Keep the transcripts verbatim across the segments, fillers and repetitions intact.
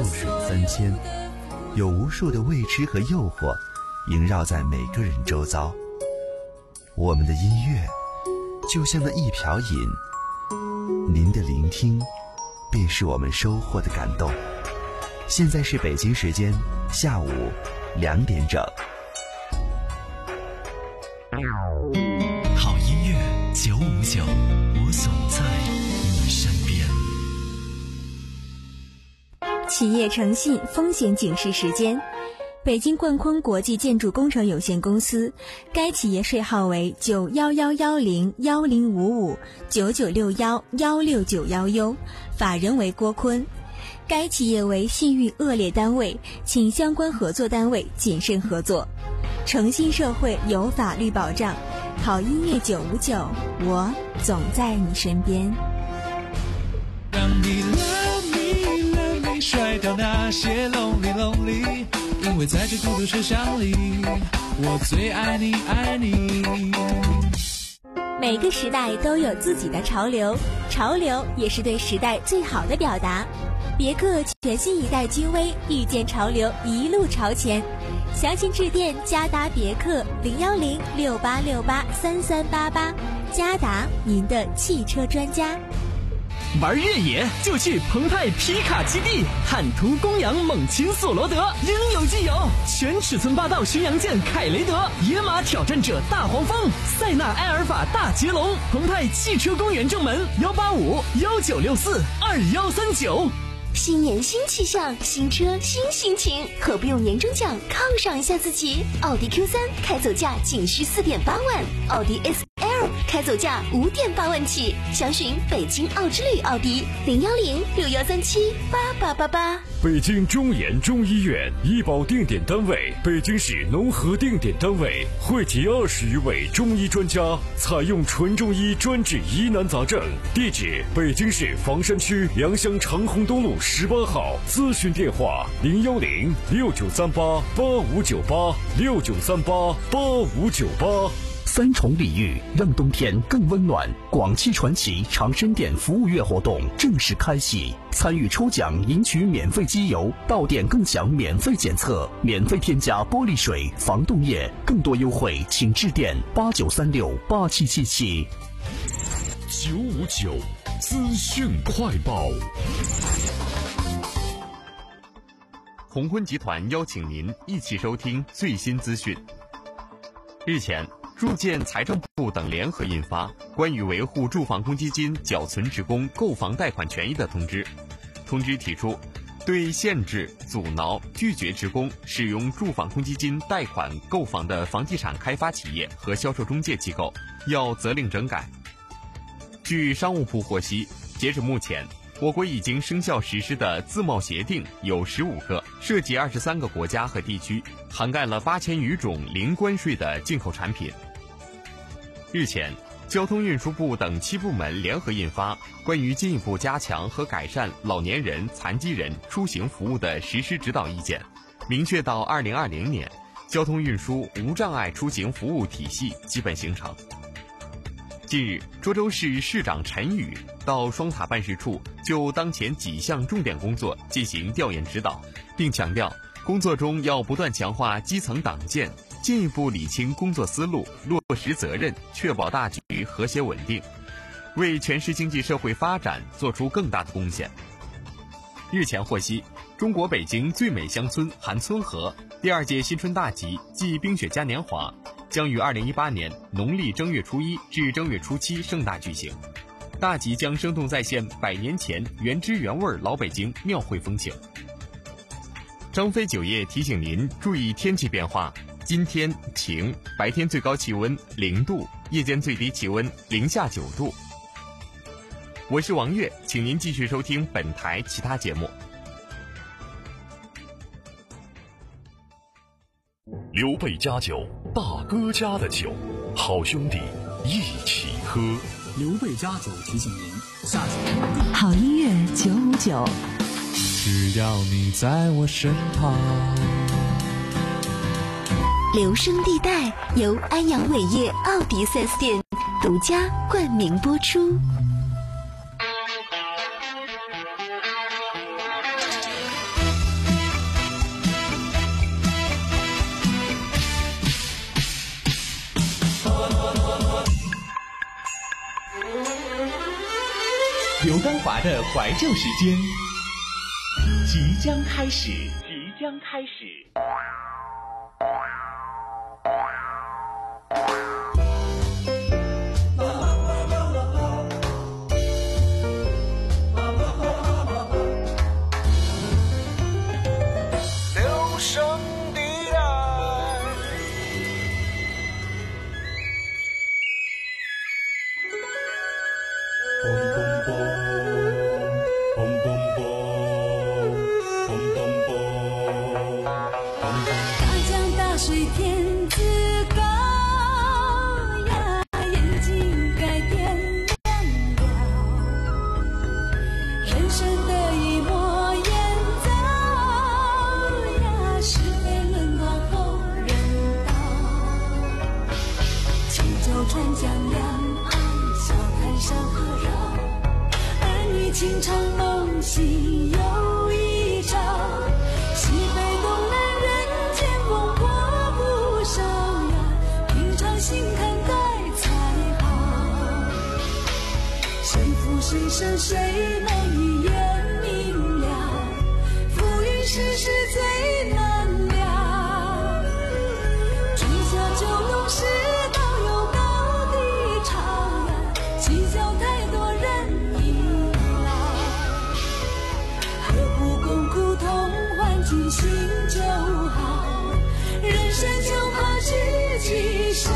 弱水三千，有无数的未知和诱惑萦绕在每个人周遭。我们的音乐就像那一瓢饮，您的聆听便是我们收获的感动。现在是北京时间下午两点整。 好音乐九五九，我总在你身边。 企业诚信风险警示时间。北京冠坤国际建筑工程有限公司，该企业税号为九幺幺幺零幺零五五九九六幺幺六九幺 U， 法人为郭坤。该企业为信誉恶劣单位，请相关合作单位谨慎合作。诚信社会有法律保障，好音乐九五九，我总在你身边。 让你 love me love me， 甩掉那些 lonely lonely， 因为在这孤独车厢里，我最爱你爱你。 每个时代都有自己的潮流，潮流也是对时代最好的表达。别克全新一代君威，遇见潮流，一路朝前。详情致电嘉达别克零幺零六八六八三三八八，嘉达您的汽车专家。 玩越野就去澎湃皮卡基地，坦途公羊猛禽索罗德，应有尽有。全尺寸霸道巡洋舰凯雷德，野马挑战者大黄蜂，塞纳埃尔法大捷龙。澎湃汽车公园正门幺八五幺九六四二幺三九。 新年新气象，新车新心情，何不用年终奖犒赏一下自己？奥迪 Q 三 开走价仅需 四点八万，奥迪 S L 开走价 五点八万起，详询北京奥之旅奥迪零幺零六幺三七八八八八。 北京中研中医院医保定点单位，北京市农合定点单位，汇集二十余位中医专家，采用纯中医专治疑难杂症。地址：北京市房山区良乡长虹东路十八号，咨询电话零幺零六九三八八五九八六九三八八五九八。 三重礼遇，让冬天更温暖。广汽传祺长生店服务月活动正式开启，参与抽奖赢取免费机油，到店更享免费检测，免费添加玻璃水、防冻液。更多优惠请致电八九三六八七七七。 九五九资讯快报。 鸿坤集团邀请您一起收听最新资讯。日前，住建财政部等联合印发《关于维护住房公积金缴存职工购房贷款权益的通知》。通知提出，对限制、阻挠、拒绝职工使用住房公积金贷款购房的房地产开发企业和销售中介机构，要责令整改。据商务部获悉，截至目前，我国已经生效实施的自贸协定有十五个，涉及二十三个国家和地区，涵盖了八千余种零关税的进口产品。日前，交通运输部等七部门联合印发《关于进一步加强和改善老年人、残疾人出行服务的实施指导意见》，明确到二零二零年，交通运输无障碍出行服务体系基本形成。近日，涿州市市长陈宇到双塔办事处就当前几项重点工作进行调研指导，并强调工作中要不断强化基层党建，进一步理清工作思路，落实责任，确保大局和谐稳定，为全市经济社会发展做出更大的贡献。日前获悉，中国北京最美乡村韩村河第二届新春大集暨冰雪嘉年华将于二零一八年农历正月初一至正月初七盛大举行。大集将生动再现百年前原汁原味老北京庙会风情。张飞酒业提醒您注意天气变化，今天晴，白天最高气温零度，夜间最低气温零下九度。我是王悦，请您继续收听本台其他节目。 刘备家酒，大哥家的酒，好兄弟一起喝。 刘备家酒提醒您，下酒好音乐九五九， 只要你在我身旁。 留声地带由安阳伟业奥迪 四 S 店独家冠名播出。 刘刚华的怀旧时间即将开始，即将开始。 留声地带， 大江大水天自高呀，眼睛改变亮了，人生的一抹烟糟呀，是非论断后人道。轻舟船江两岸，笑谈山河绕，儿女情长梦醒又一朝。西北东南人间风波不少呀，平常心看待才好。谁负谁胜谁难一眼明了，浮云世事最难料。春夏秋冬世道有高低潮呀，计较太多人已老。何不共苦同欢尽兴就好，人生就怕知己少。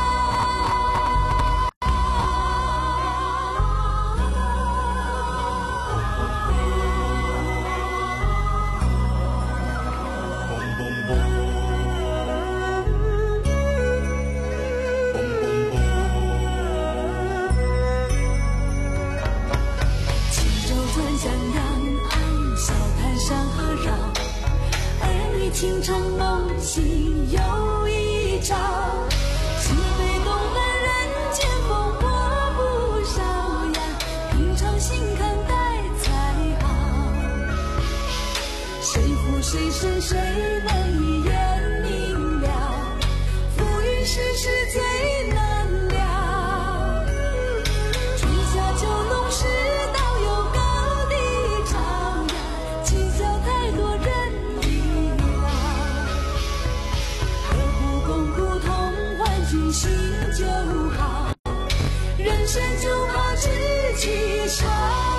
轻舟船向两岸，笑谈山河绕，儿女情长梦醒又一朝。西北东南人间风波不少呀，平常心看待才好。谁负谁胜谁难一眼明了，浮云世事最难料。春夏秋冬世道有高低潮呀，计较太多人已老。何不共苦同欢尽兴就好，人生就怕知己少。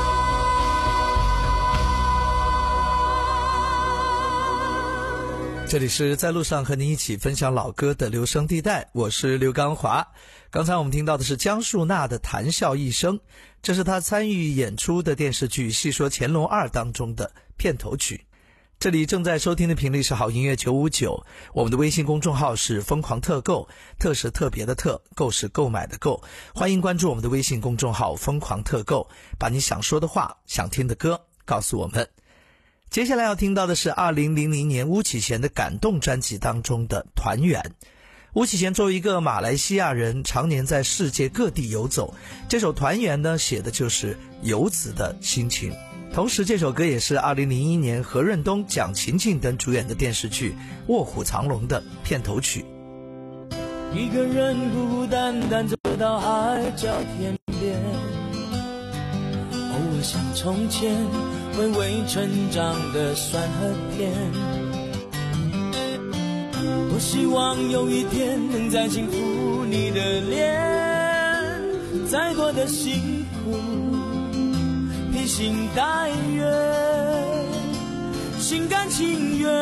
这里是在路上和您一起分享老歌的留声地带，我是刘刚华。刚才我们听到的是姜树娜的《谈笑一生》，这是她参与演出的电视剧《戏说乾隆二》当中的片头曲。这里正在收听的频率是好音乐九五九，我们的微信公众号是疯狂特购，特是特别的特，购是购买的购，欢迎关注我们的微信公众号疯狂特购，把你想说的话、想听的歌告诉我们。接下来要听到的是二零零零年巫启贤的感动专辑当中的团圆。巫启贤作为一个马来西亚人，常年在世界各地游走，这首团圆呢，写的就是游子的心情。同时这首歌也是二零零一年何润东、蒋勤勤等主演的电视剧《卧虎藏龙》的片头曲。 一个人孤孤单单走到海角天边，偶尔想从前微微成长的酸和甜，多希望有一天能再轻抚你的脸，再多的辛苦披星戴月，心甘情愿，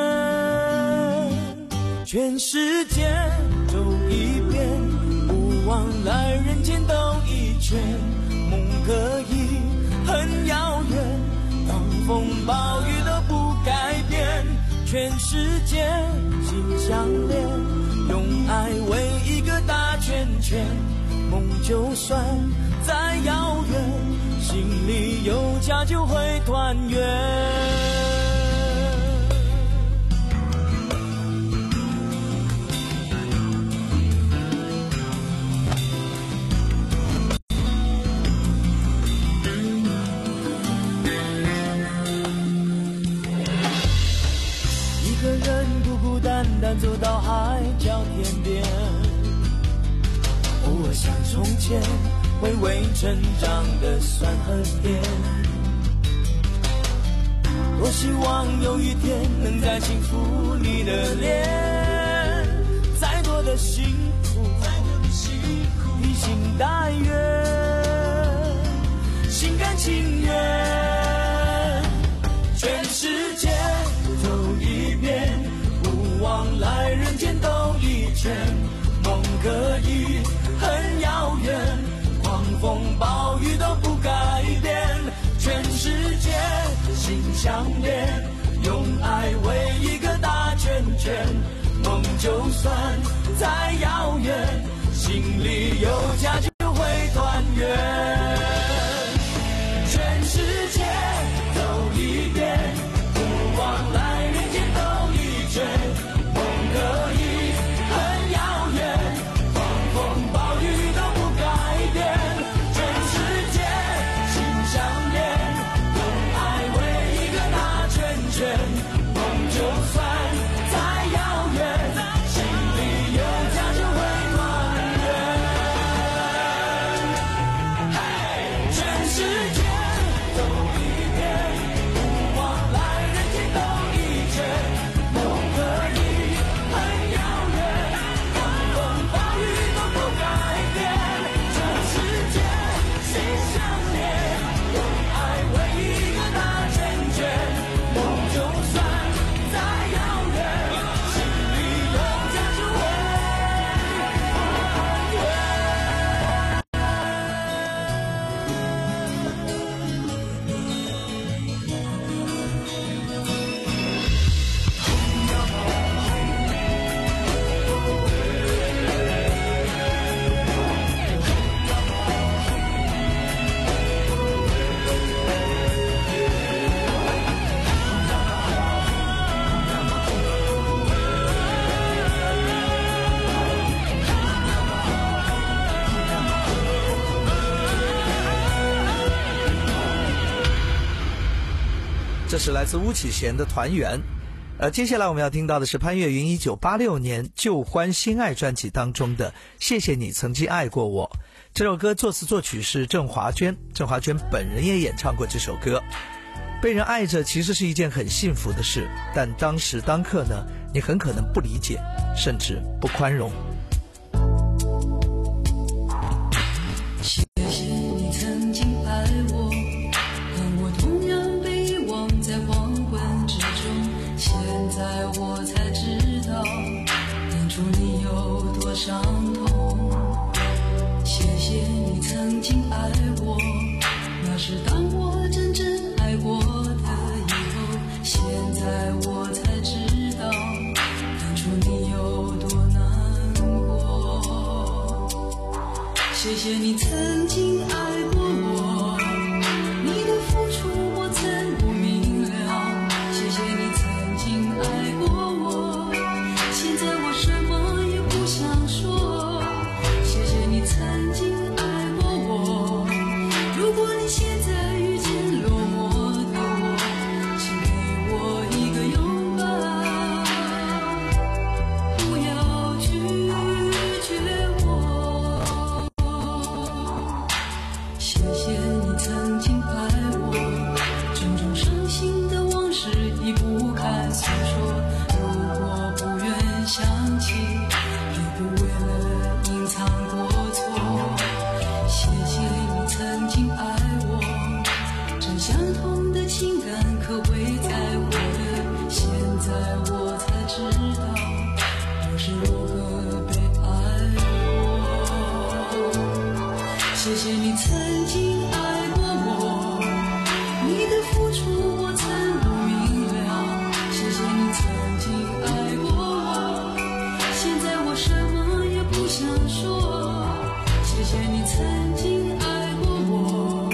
全世界走一遍，不枉来人间兜一圈，梦可以很遥远，狂风暴雨都不改变，全世界心相连，用爱围一个大圈圈，梦就算再遥远，心里有家就会团圆。单单走到海角天边，偶尔想从前回味成长的酸和甜。多希望有一天能再轻抚你的脸，再多的辛苦披星戴月，心甘情愿，全世界走一遍，不枉来人间兜一圈。梦可以很遥远，狂风暴雨都不改变，全世界心相连，用爱围一个大圈圈。梦就算再遥远，心里有家就会团圆。全世界走一遍，不枉来人间兜一圈。梦可以很遥远，狂风暴雨都不改变，全世界心相连，用爱围一个大圈圈。梦就算再遥远，心里有家就会团圆。全世界走一遍，不枉来人间兜一圈。梦可以很遥远，狂风暴雨都不改变，全世界心相连，用爱围一个大圈圈。梦就算再遥远，心里有家就会团圆。 这是来自巫启贤的团圆。呃，接下来我们要听到的是潘越云一九八六年《旧欢新爱》专辑当中的《谢谢你曾经爱过我》。这首歌作词作曲是郑华娟，郑华娟本人也演唱过这首歌。被人爱着其实是一件很幸福的事，但当时当刻呢，你很可能不理解，甚至不宽容。 谢谢你曾经爱我，和我同样被遗忘在黄昏之中。现在我才知道，当初你有多伤痛。谢谢你曾经爱我，那是当我真正爱过的以后。现在我才知道，当初你有多难过。谢谢你曾经爱过我，你的付出我曾不明了。谢谢你曾经爱过我，现在我什么也不想说。谢谢你曾经爱过我，如果你现在遇见落寞的我，请给我一个拥抱，不要拒绝我。谢谢你曾经爱我，种种伤心的往事已不堪诉说。如果不愿想起，也不为了隐藏过错。谢谢你曾经爱我，这相同的情感可会再获得。现在我才知道，我是如何被爱过。谢谢你曾经爱过我，你的付出我曾不明了。谢谢你曾经爱过我，现在我什么也不想说。谢谢你曾经爱过我，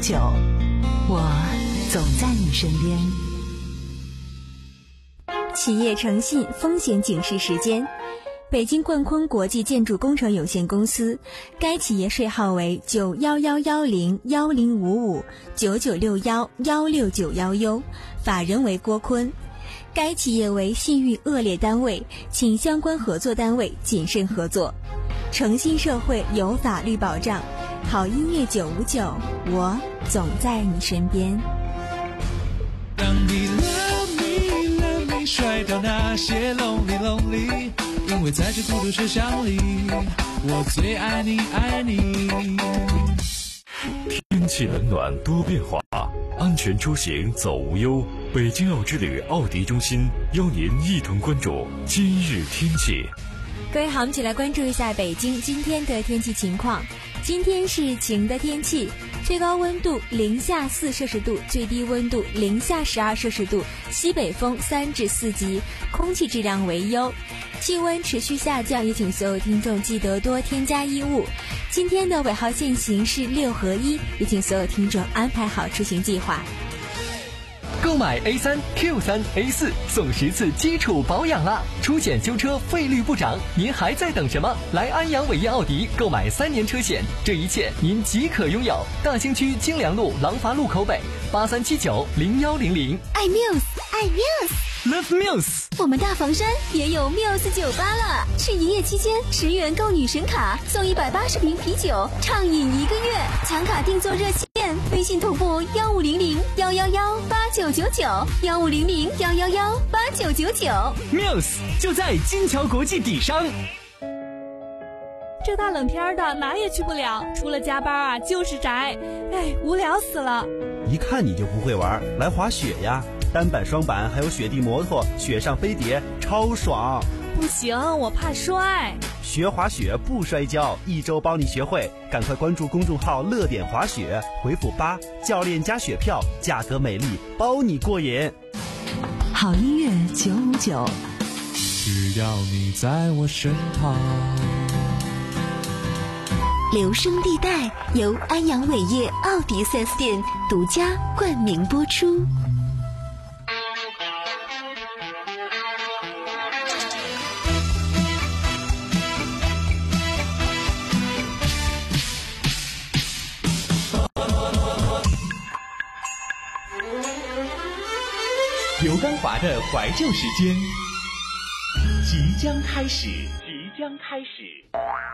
九，我总在你身边。 企业诚信风险警示时间。北京冠坤国际建筑工程有限公司，该企业税号为九幺幺幺零幺零五五九九六幺幺六九幺 U， 法人为郭坤。该企业为信誉恶劣单位，请相关合作单位谨慎合作。诚信社会有法律保障，好音乐九五九，我总在你身边。 让你 love me love me 甩掉那些 lonely lonely， 因为在这孤独车厢里，我最爱你爱你。 天气冷暖多变化，安全出行走无忧。北京奥之旅奥迪中心邀您一同关注今日天气。 各位好，我们一起来关注一下北京今天的天气情况。今天是晴的天气，最高温度零下四摄氏度，最低温度零下十二摄氏度，西北风三至四级，空气质量为优。气温持续下降，也请所有听众记得多添加衣物。今天的尾号限行是六合一，也请所有听众安排好出行计划。 购买 A 三 Q 三 A 四送十次基础保养啦！出险修车费率不涨，您还在等什么？来安阳伟业奥迪购买三年车险，这一切您即可拥有。大兴区京良路廊坊路口北八三七九零幺零零。 爱 Muse， 爱 Muse，Love Muse。 我们大房山也有 Muse 酒吧了，是一夜期间十元购女神卡，送一百八十瓶啤酒，畅饮一个月。抢卡订座热线，微信同步幺五零零幺幺幺八九九九幺五零零幺幺幺八九九九。 Muse 就在金桥国际底商。 这大冷天的哪也去不了，除了加班啊就是宅，哎，无聊死了。 一看你就不会玩，来滑雪呀！单板、双板还有雪地摩托，雪上飞碟，超爽！ 不行，我怕摔。 学滑雪不摔跤，一周帮你学会，赶快关注公众号“乐点滑雪”，回复八，教练加雪票，价格美丽，包你过瘾。 好音乐九五九， 只要你在我身旁。 留声地带由安阳伟业奥迪 四 S 店独家冠名播出。 刘刚华的怀旧时间即将开始，即将开始。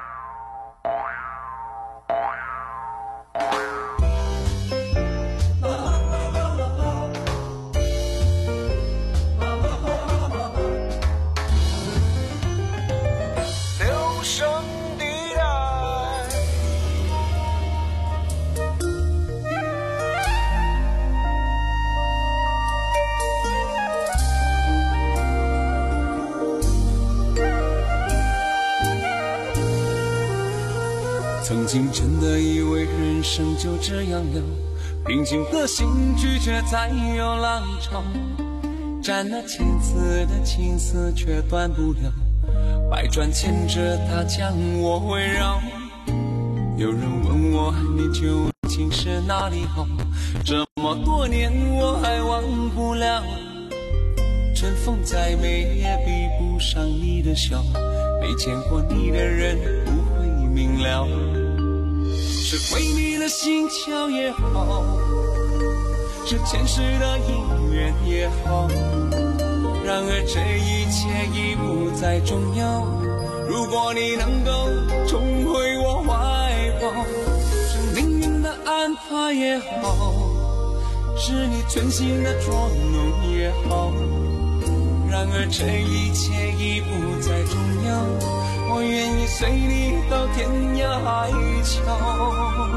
留声地带， 曾经真的以为人生就这样了，平静的心拒绝再有浪潮，沾了千次的青丝却断不了，百转千折它将我围绕。有人问我你究竟是哪里好，这么多年我还忘不了。春风再美也比不上你的笑，没见过你的人不会明了。是回你的心桥也好，是前世的姻缘也好，然而这一切已不再重要。如果你能够重回我怀抱，是命运的安排也好，是你存心的捉弄也好，然而这一切已不再重要。我愿意随你到天涯海角。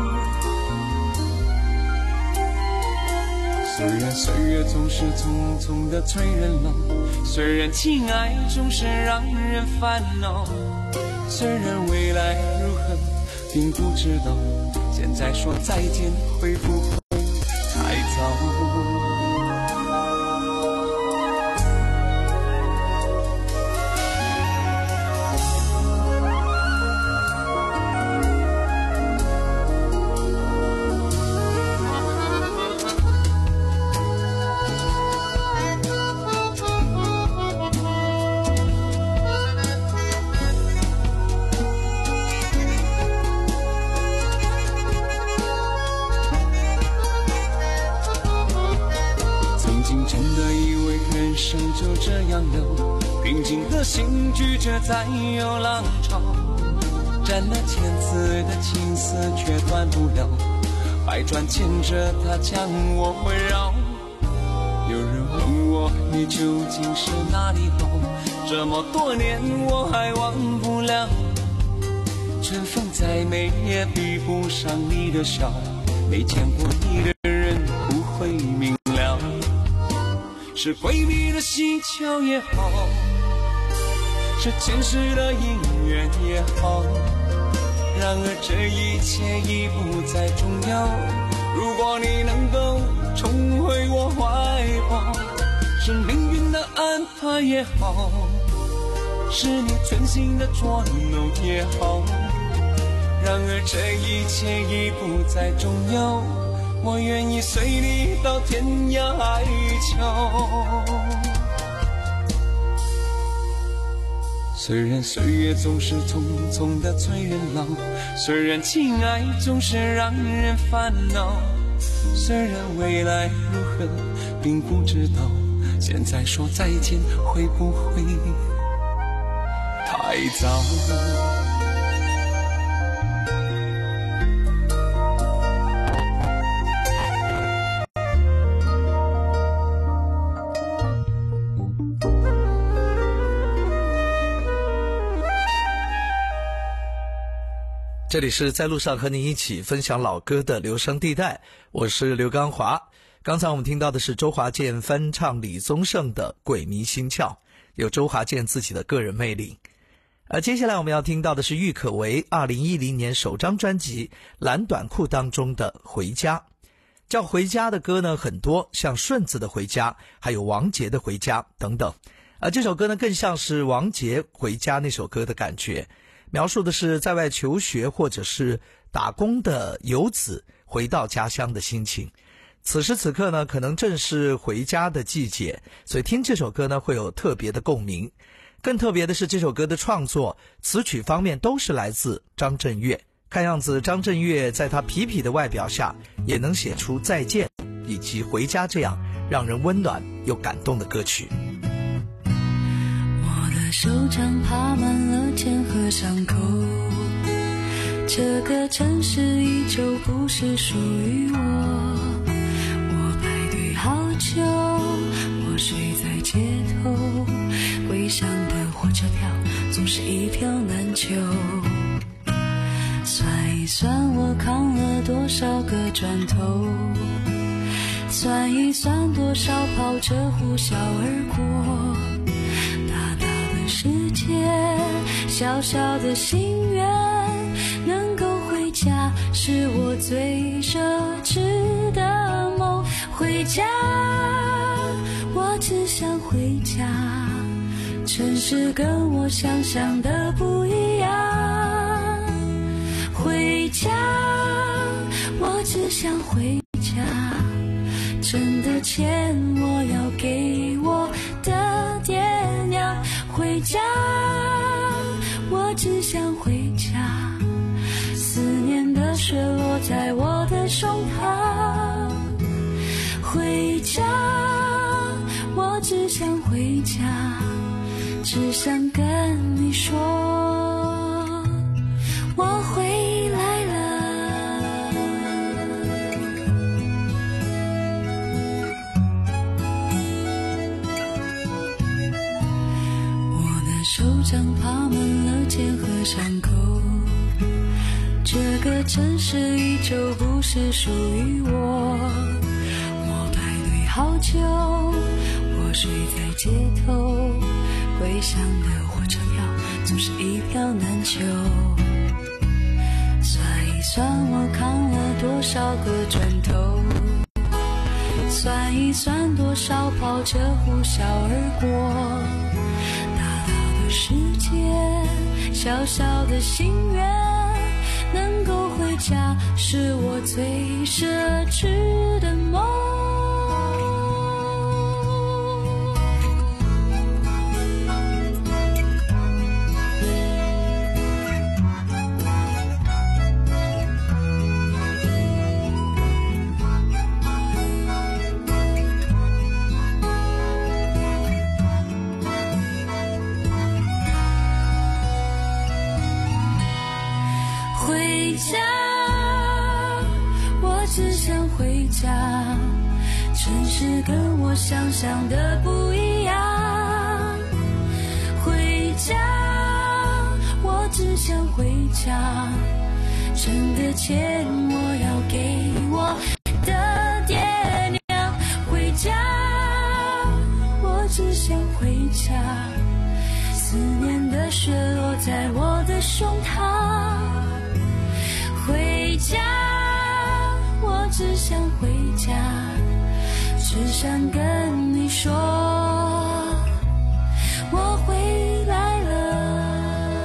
虽然岁月总是匆匆的催人老，虽然情爱总是让人烦恼，虽然未来如何并不知道，现在说再见会不会太早？ 竟真的以为人生就这样了，平静的心拒绝再有浪潮，斩了千次的情丝却断不了，百转牵着它将我围绕。有人问我你究竟是哪里好，这么多年我还忘不了，春风再美也比不上你的笑，没见过你的人不会明了，是闺蜜的喜巧也好，是前世的姻缘也好，然而这一切已不再重要，如果你能够重回我怀抱，是命运的安排也好，是你存心的捉弄也好，然而这一切已不再重要，我愿意随你到天涯海角。虽然岁月总是匆匆的催人老，虽然情爱总是让人烦恼，虽然未来如何并不知道，现在说再见会不会太早？ 这里是在路上和你一起分享老歌的留声地带，我是刘刚华。刚才我们听到的是周华健翻唱李宗盛的《鬼迷心窍》，有周华健自己的个人魅力。而接下来我们要听到的是郁可唯二零一零年首张专辑《蓝短裤》当中的《回家》。叫回家的歌呢很多，像顺子的《回家》，还有王杰的《回家》等等。而这首歌呢更像是王杰《回家》那首歌的感觉，描述的是在外求学或者是打工的游子回到家乡的心情。此时此刻呢可能正是回家的季节，所以听这首歌呢会有特别的共鸣。更特别的是这首歌的创作词曲方面都是来自张震岳，看样子张震岳在他痞痞的外表下也能写出再见以及回家这样让人温暖又感动的歌曲。 我的手掌爬满了茧和伤口，这个城市依旧不是属于我，我排队好久，我睡在街头，归乡的火车票总是一票难求，算一算我扛了多少个砖头，算一算多少跑车呼啸而过，大大的世界，小小的心愿，能够回家是我最奢侈的梦。回家，我只想回家，城市跟我想象的不一样。回家，我只想回家，挣的钱我要给我的爹娘。回家，我只想回家，思念的雪落在我的胸膛。回家，我只想回家，只想跟你说我回来了。我的手掌爬满了茧和伤口，这个城市依旧不是属于我，我排队好久，我睡在街头，归乡的火车票总是一票难求，算一算我扛了多少个砖头，算一算多少跑车呼啸而过，大大的世界，小小的心愿，能够回家是我最奢侈的梦。 真实跟我想象的不一样。回家，我只想回家，挣的钱我要给我的爹娘。回家，我只想回家，思念的雪落在我的胸膛。回家，我只想回家，只想跟你说我回来了。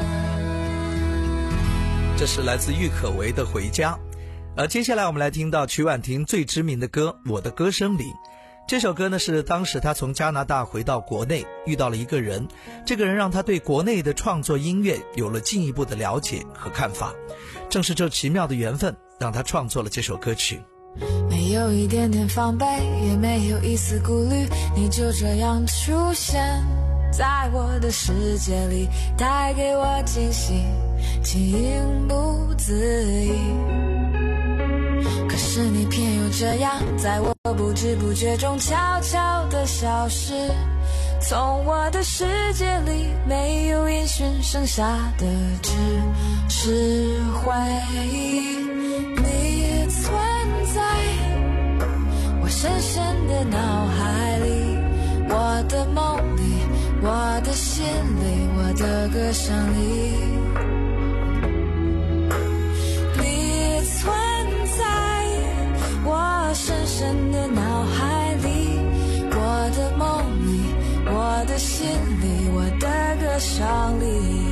这是来自郁可唯的《回家》。而接下来我们来听到曲婉婷最知名的歌《我的歌声里》。这首歌呢是当时她从加拿大回到国内，遇到了一个人，这个人让她对国内的创作音乐有了进一步的了解和看法。正是这奇妙的缘分，让她创作了这首歌曲。 没有一点点防备，也没有一丝顾虑，你就这样出现在我的世界里，带给我惊喜，情不自已。可是你偏又这样，在我不知不觉中悄悄地消失，从我的世界里没有音讯，剩下的只是回忆。你存在我深深的脑海里，我的梦里，我的心里，我的歌声里。你存在我深深的脑海里，我的梦里，我的心里，我的歌声里。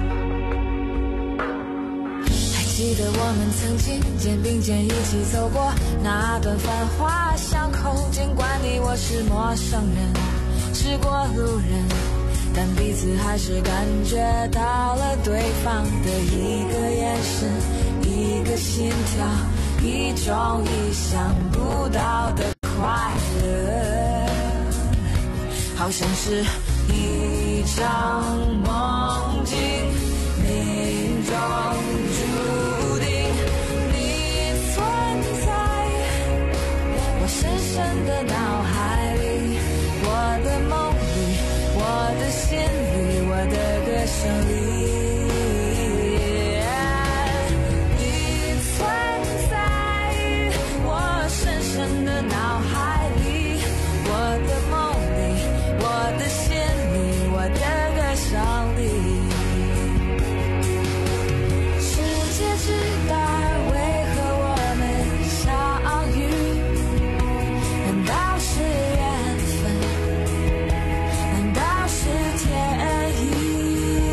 记得我们曾经肩并肩一起走过那段繁华巷口，尽管你我是陌生人，是过路人，但彼此还是感觉到了对方的一个眼神，一个心跳，一种意想不到的快乐，好像是一场梦境，命中注定。你存在我深深的脑海里，我的梦里，我的心里，我的歌声里。你存在我深深的脑海里，我的梦里，我的心里，我的歌声里。世界之大，为何我们相遇？难道是缘分？难道是天意？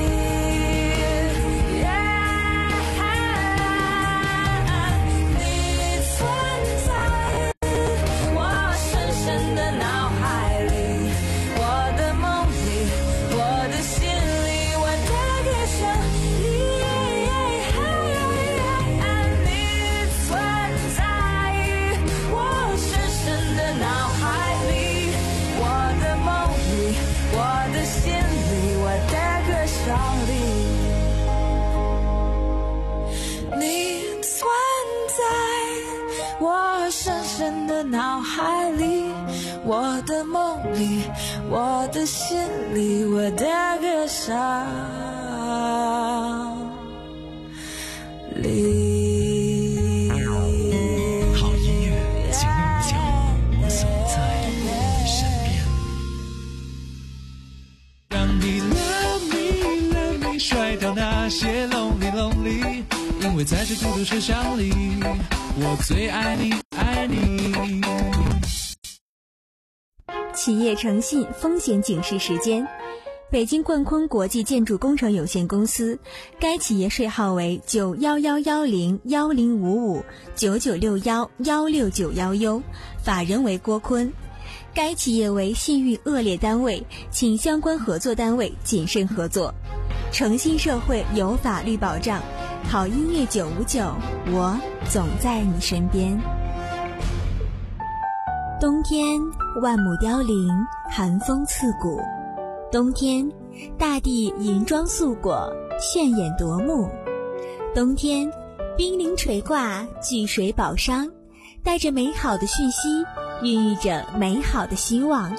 Yeah, 你存在我深深的脑海里，我的梦里，我的心里，我的歌声里。你存在我深深的脑海里，我的梦里，我的心里，我的歌声里。你存在我深深的脑海里，我的梦里，我的心里，我的歌声里。 好音乐，请梦想，我总在你身边。 让你 love me love me 甩掉那些 lonely lonely， 因为在这孤独车厢里，我最爱你爱你。 企业诚信风险警示时间。北京冠坤国际建筑工程有限公司，该企业税号为九幺幺幺零幺零五五九九六幺幺六九幺 U， 法人为郭坤。该企业为信誉恶劣单位，请相关合作单位谨慎合作。诚信社会有法律保障，好音乐九五九，我总在你身边。冬天万亩凋零，寒风刺骨。冬天大地银装素裹，炫眼夺目。冬天冰凌垂挂，聚水宝商，带着美好的讯息孕育着美好的希望。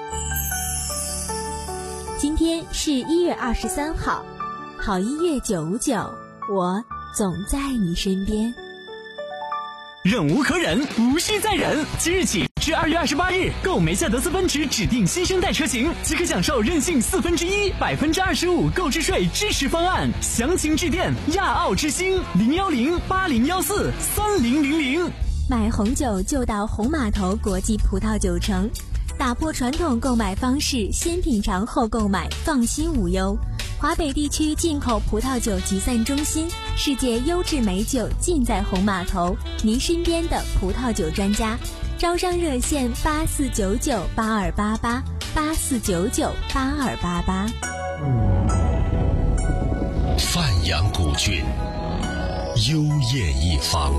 今天是一月二十三号，好音乐九五九，我总在你身边。 忍无可忍，无需再忍。即日起至二月二十八日，购梅赛德斯奔驰指定新生代车型，即可享受任性四分之一、百分之二十五购置税支持方案。详情致电亚奥之星零幺零八零幺四三零零零。 买红酒就到红码头国际葡萄酒城，打破传统购买方式，先品尝后购买，放心无忧。华北地区进口葡萄酒集散中心，世界优质美酒尽在红码头，您身边的葡萄酒专家。招商热线八四九九八二八八八四九九八二八八。 范阳古郡，幽艳一方，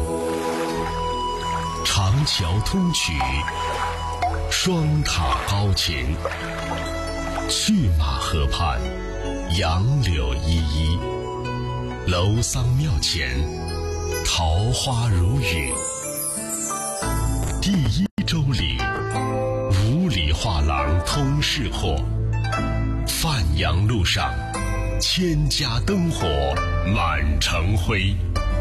长桥通衢，双塔高擎，去马河畔，杨柳依依，楼桑庙前，桃花如雨。第一州里，五里画廊通市货，范阳路上，千家灯火满城辉。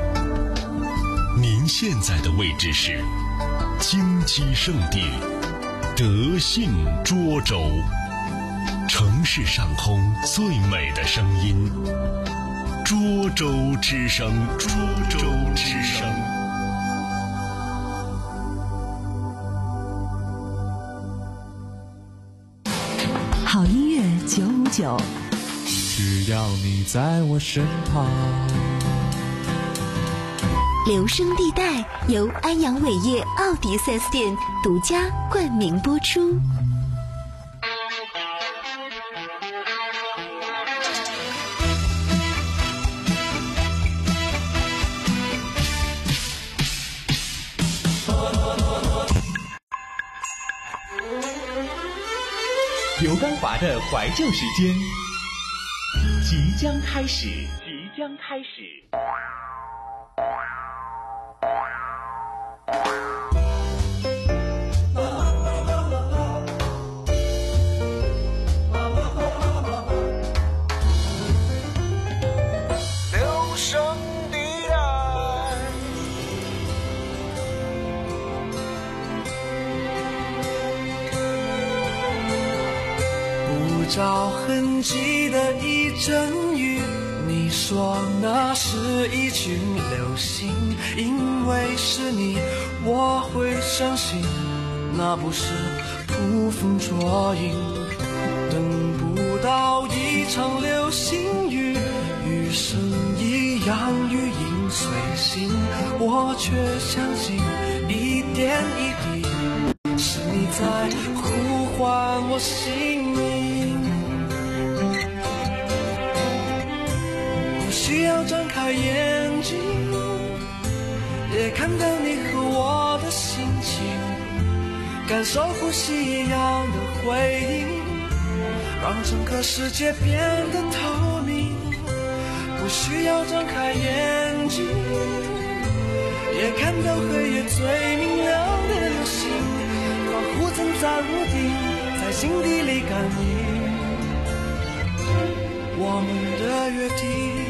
您现在的位置是金鸡圣地德信涿州，城市上空最美的声音，涿州之声，涿州之声。 好音乐九五九， 只要你在我身旁。 留声地带由安阳伟业奥迪 四 S 店独家冠名播出。 刘刚华的怀旧时间即将开始，即将开始。 留声地带， 不着痕迹的一阵雨，你说那是一群流星，因为是你我会相信那不是捕风捉影。等不到一场流星雨，余生一样雨影随形，我却相信一点一滴是你在呼唤我姓名。不需要睁开眼睛，也看到你和我的心情，感受呼吸一样的回应，让整个世界变得透明。不需要睁开眼睛，也看到黑夜最明亮的流星，仿佛曾在屋顶，在心底里感应我们的约定。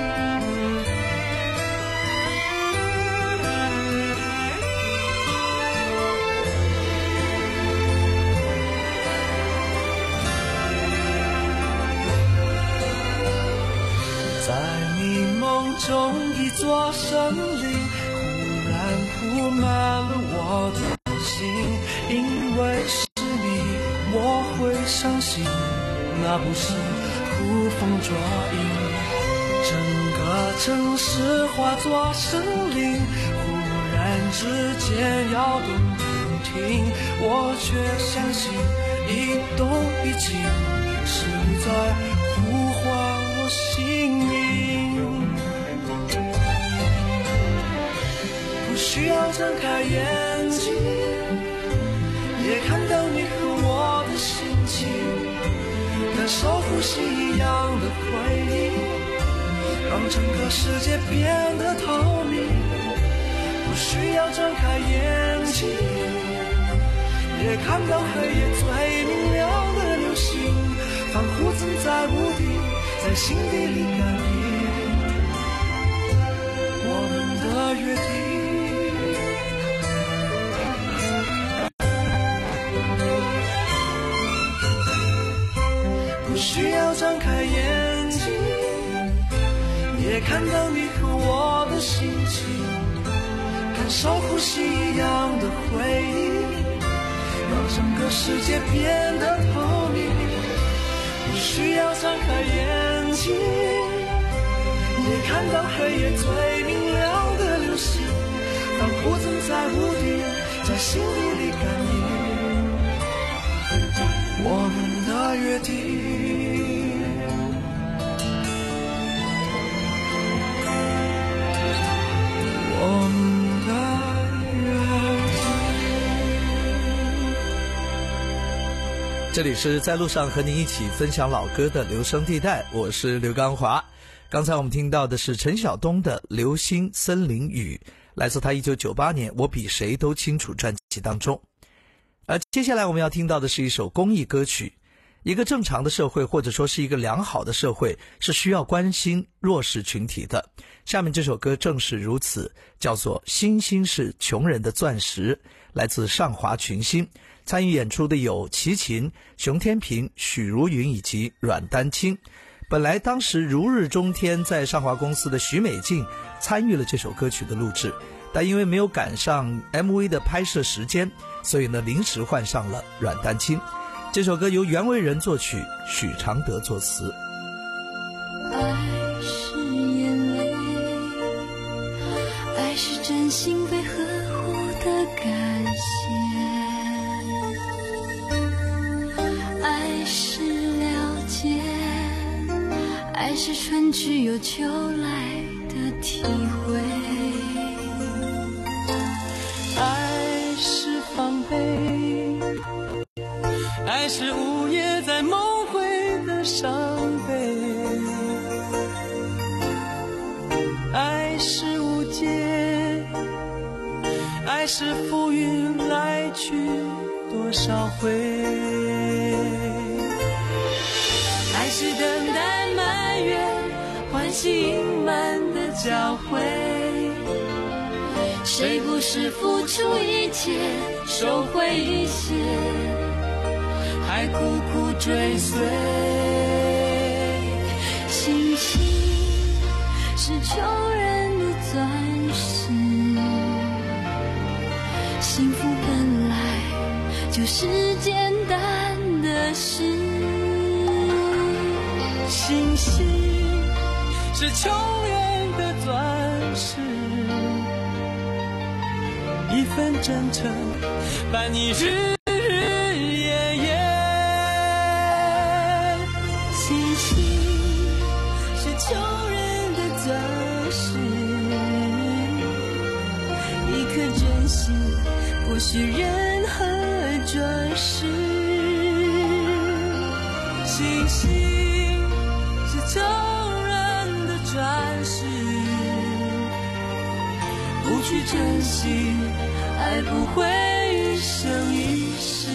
在你梦中一座森林，忽然铺满了我的心，因为是你我会相信那不是捕风捉影。整个城市化作森林，忽然之间摇动不停，我却相信一动一静是你在呼唤我姓名。不需要睁开眼睛，也看到你和我的心情，感受呼吸一样的回应，让整个世界变得透明。不需要睁开眼睛， 也看到黑夜最明亮的流星，仿佛曾在屋顶，在心底里感应我们的约定。不需要张开眼睛，也看到你和我的心情，感受呼吸一样的回忆，让整个世界变得透明。不需要张开眼睛，也看到黑夜最明亮的流星，仿佛曾在屋顶，在心底里感应我们的约定。我们的约这里是在路上和你一起分享老歌的留声地带，我是刘刚华。刚才我们听到的是陈晓东的《流星森林雨》，来自他一九九八年《我比谁都清楚》专辑当中。而接下来我们要听到的是一首公益歌曲。一个正常的社会，或者说是一个良好的社会，是需要关心弱势群体的。下面这首歌正是如此，叫做《星星是穷人的钻石》，来自上华群星。参与演出的有齐秦、熊天平、许茹芸以及阮丹青。本来当时如日中天在上华公司的许美静参与了这首歌曲的录制，但因为没有赶上 M V 的拍摄时间，所以呢临时换上了阮丹青。这首歌由袁惟仁作曲，许常德作词。 爱是眼泪，爱是真心被呵护的感谢，爱是了解，爱是春去又秋来的体会， 爱是防备，爱是午夜在梦回的伤悲，爱是无解，爱是浮云来去多少回，爱是等待埋怨，欢喜隐瞒的交汇，谁不是付出一切收回一些，还苦苦追随。 星星是穷人的钻石，幸福本来就是简单的事。 星星是穷人的钻石，一份真诚伴你日不许任何转世，星星是穷人的钻石，不去珍惜，爱不会一生一世。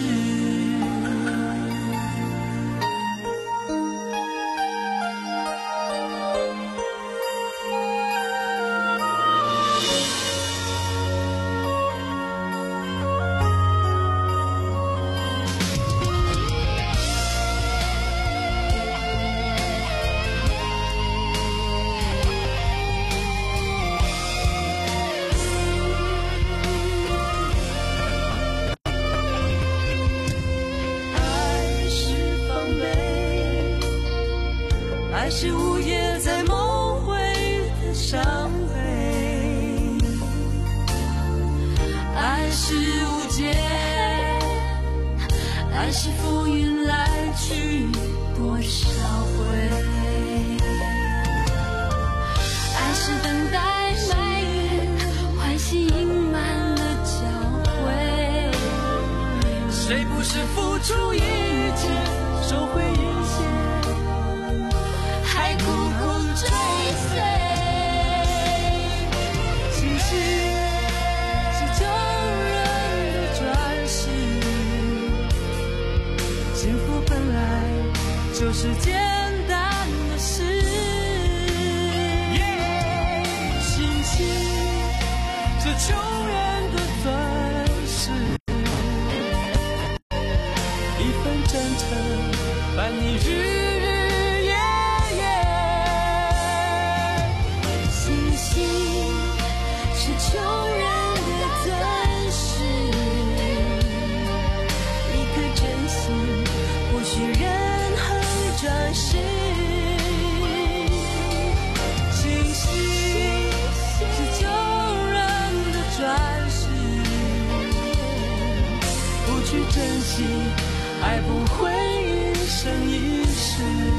爱是午夜在梦回的伤悲，爱是无解，爱是浮云来去多少回，爱是等待埋怨，欢喜隐瞒了交汇，谁不是付出一切收回一些，还苦苦追随。星星是穷人的钻石， 幸福本来就是简单的事，星星是穷人的钻石，一份真诚伴你日日夜夜， 星星是穷人的钻石，一颗真心不需任何装饰， 星星是穷人的钻石，不去珍惜，爱不会一生一世。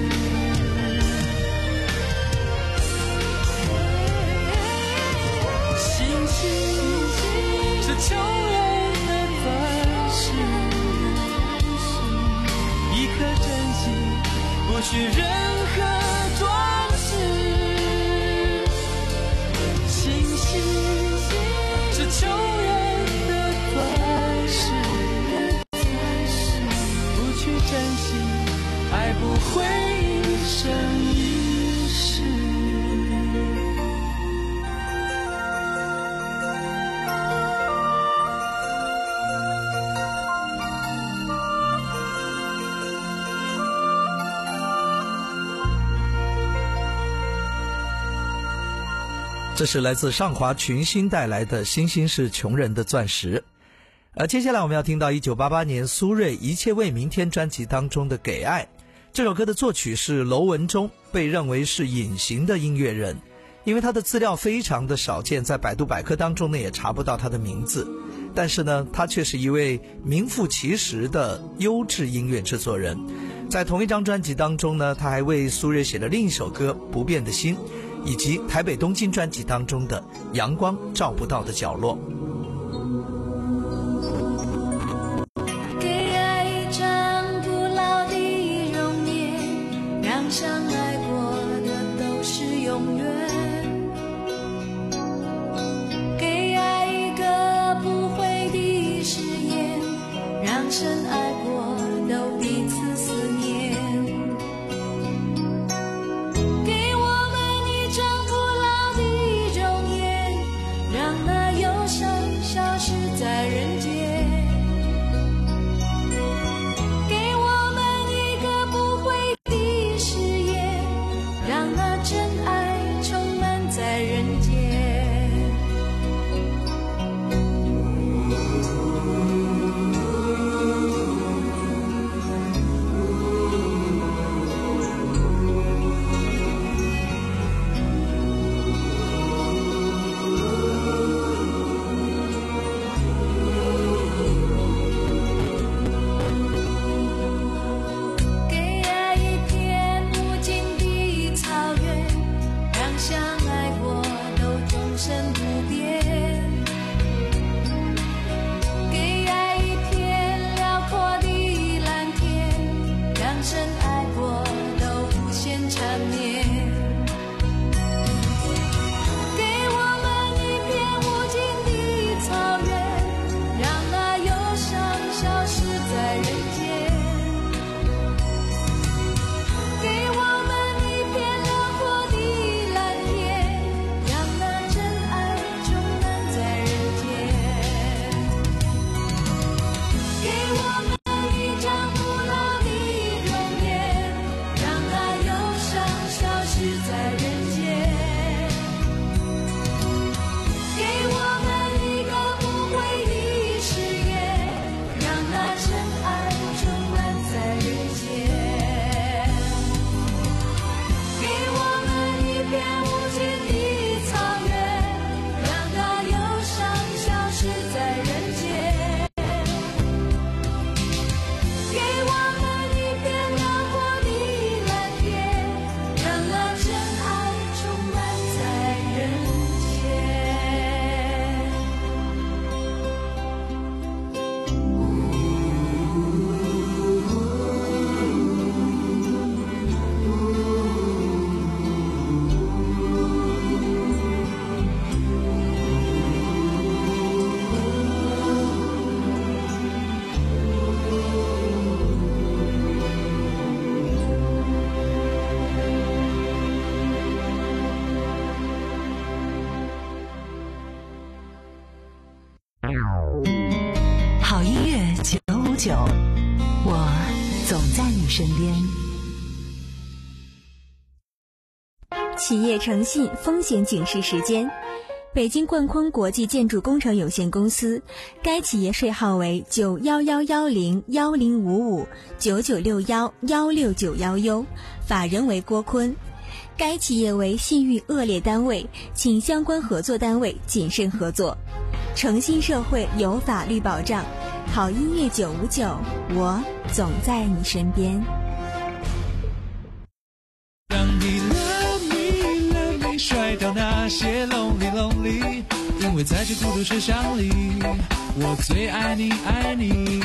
星星是穷人的钻石，一颗真心不需任何装饰。星星是穷人的钻石，不去珍惜，爱不会一生一世。 这是来自上华群星带来的《星星是穷人的钻石》。而接下来我们要听到一九八八年苏芮《一切为明天》专辑当中的《给爱》。这首歌的作曲是娄文忠，被认为是隐形的音乐人，因为他的资料非常的少见，在百度百科当中呢也查不到他的名字。但是呢，他却是一位名副其实的优质音乐制作人。在同一张专辑当中呢，他还为苏芮写了另一首歌《不变的心》，以及台北东京专辑当中的《阳光照不到的角落》。 给爱一张不老的容颜，让相爱过的都是永远。给爱一个不悔的誓言，让深爱过都彼此思念。给我们一张不老的容颜，让那忧伤九，我总在你身边。 企业诚信风险警示时间。北京冠坤国际建筑工程有限公司，该企业税号为九幺幺幺零幺零五五九九六幺幺六九幺 U， 法人为郭坤。该企业为信誉恶劣单位，请相关合作单位谨慎合作。诚信社会有法律保障，好音乐九五九，我总在你身边。 让你 love me love me 甩掉那些 lonely lonely， 因为在这孤独车厢里，我最爱你爱你。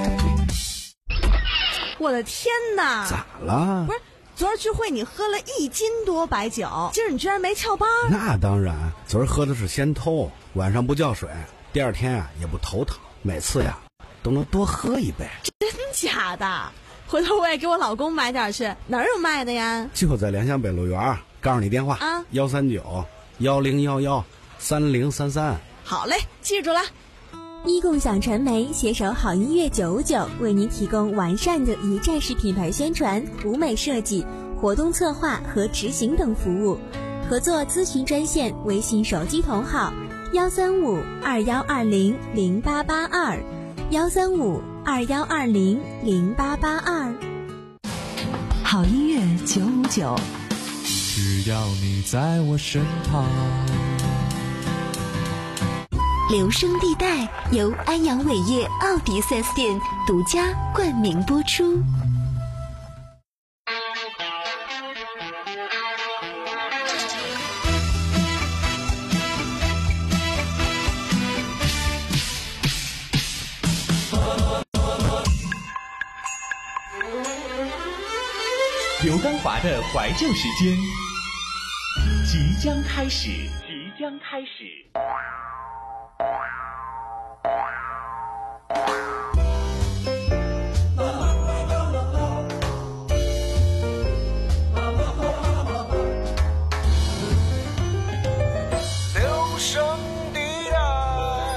我的天哪！ 咋了？ 不是，昨儿聚会你喝了一斤多白酒，今儿你居然没翘班？ 那当然，昨儿喝的是仙偷，晚上不叫水，第二天啊也不头疼，每次呀都能多喝一杯。 真假的？回头我也给我老公买点去，哪儿有卖的呀？ 就在联想北路园，告诉你电话啊， 幺三九幺零幺幺三零三三。 好嘞，记住了。 一共享传媒携手好音乐九五九，为您提供完善的一站式品牌宣传、舞美设计、活动策划和执行等服务。合作咨询专线：微信手机同号幺三五二幺二零零八八二幺三五二幺二零零八八二。 好音乐九五九， 只要你在我身旁。 留声地带由安阳伟业奥迪 四 S 店独家冠名播出。 刘刚华的怀旧时间即将开始，即将开始。 留声地带。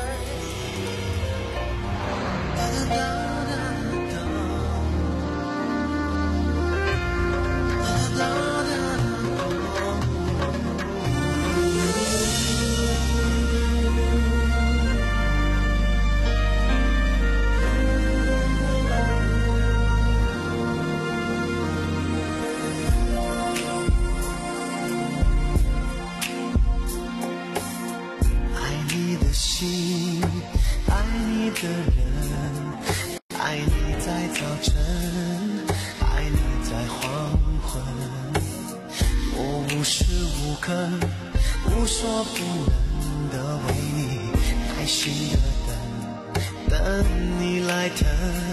心，爱你的人，爱你在早晨，爱你在黄昏。我无时无刻无所不能的为你耐心的等，等你来疼。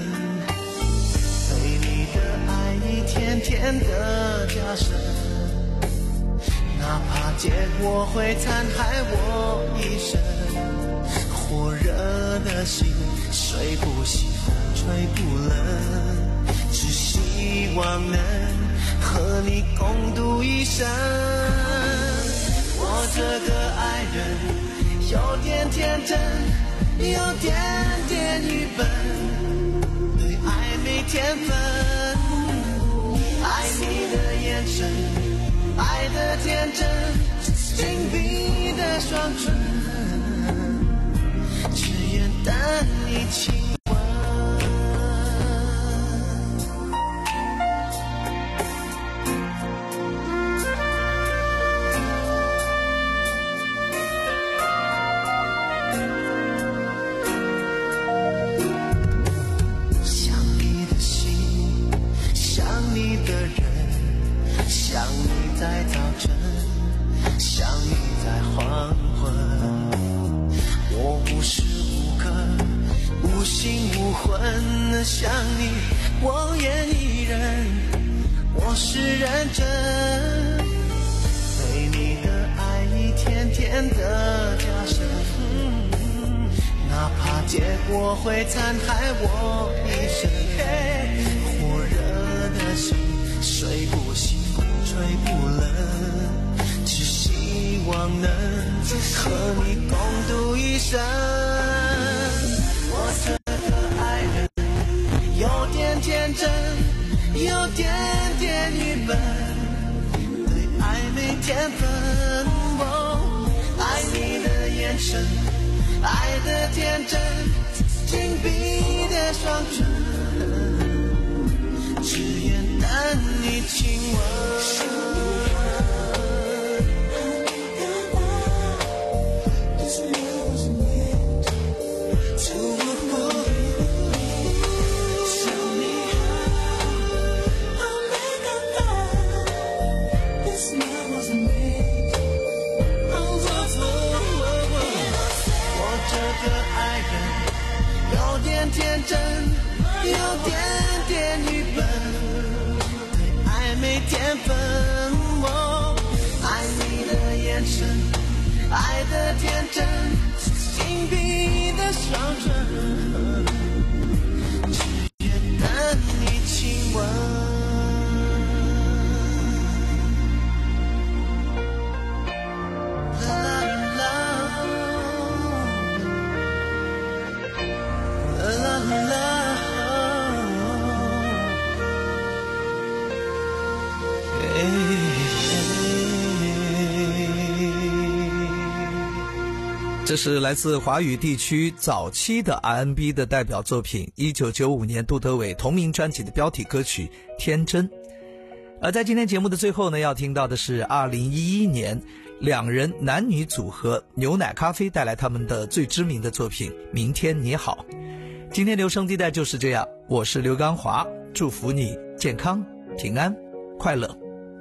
对你的爱一天天的加深，哪怕结果会残害我一生。火热的心，睡不醒，吹不冷，只希望能和你共度一生。我这个爱人，有点天真，有点点愚笨，对爱没天分。爱你的眼神，爱的天真，紧闭的双唇，只愿等你亲吻。想你的心，想你的人，想你在早晨，想你在黄昏。我无时无刻无心无魂的想你，我愿意忍，我是认真。对你的爱一天天的加深，哪怕结果会残害我一生。火热的心，睡不醒，吹不冷，只希望能和你共度一生。我这个爱人， 有点点愚笨，对爱没天分。哦，爱你的眼神，爱的天真，紧闭的双唇，只愿等你亲吻。天真，有点点愚笨，对爱没天分。哦，爱你的眼神，爱的天真，紧闭的双唇，只愿等你亲吻。 这是来自华语地区早期的 R and B 的代表作品，一九九五年杜德伟同名专辑的标题歌曲《天真》。而在今天节目的最后呢，要听到的是二零一一年两人男女组合牛奶咖啡带来他们的最知名的作品《明天你好》。今天留声地带就是这样，我是刘刚华，祝福你健康、平安、快乐。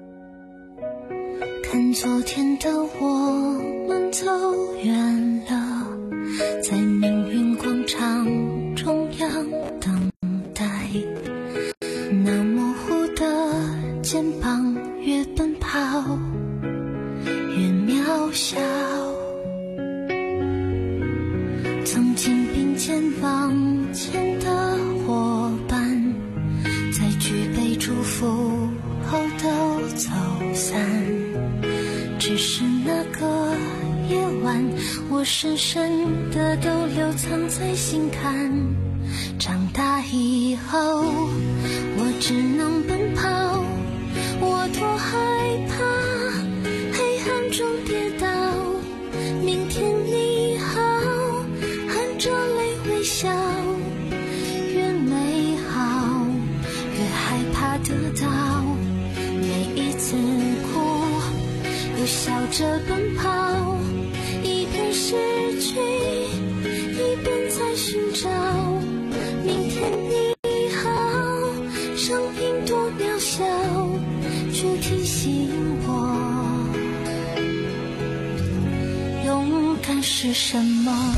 看昨天的我们走远了，在命运广场中央等待，那模糊的肩膀越奔跑越渺小，曾经并肩往前的伙伴，在举杯祝福后都走散，只是那个夜晚，我深深的都留藏在心坎。长大以后，我只能奔跑，我多害怕黑暗中跌倒。明天你好，含着泪微笑，越美好越害怕得到，每一次哭又笑着奔跑，一边失去一边在寻找。明天你好，生命多渺小，却提醒我勇敢是什么。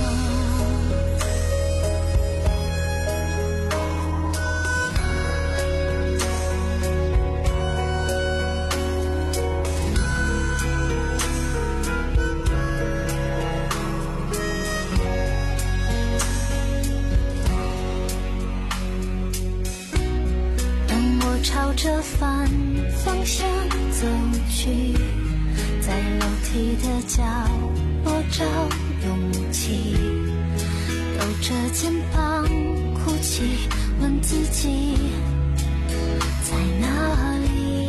朝着反方向走去，在楼梯的角落找勇气，抖着肩膀哭泣，问自己在哪里。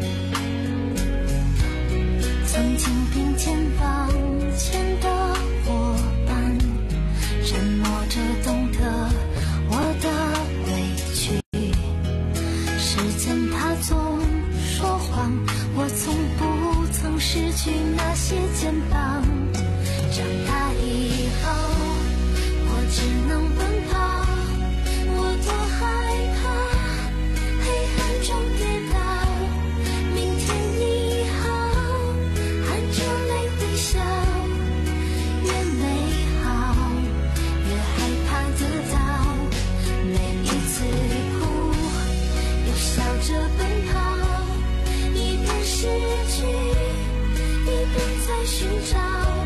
曾经并肩往前的伙伴，沉默着懂得我的委屈，时间它总说谎，我从不曾失去那些肩膀。长大以后，我只能奔跑，我多害怕黑暗中跌倒。明天你好，含着泪微笑，越美好越害怕得到，每一次哭又笑着奔跑，一边失去一边在寻找。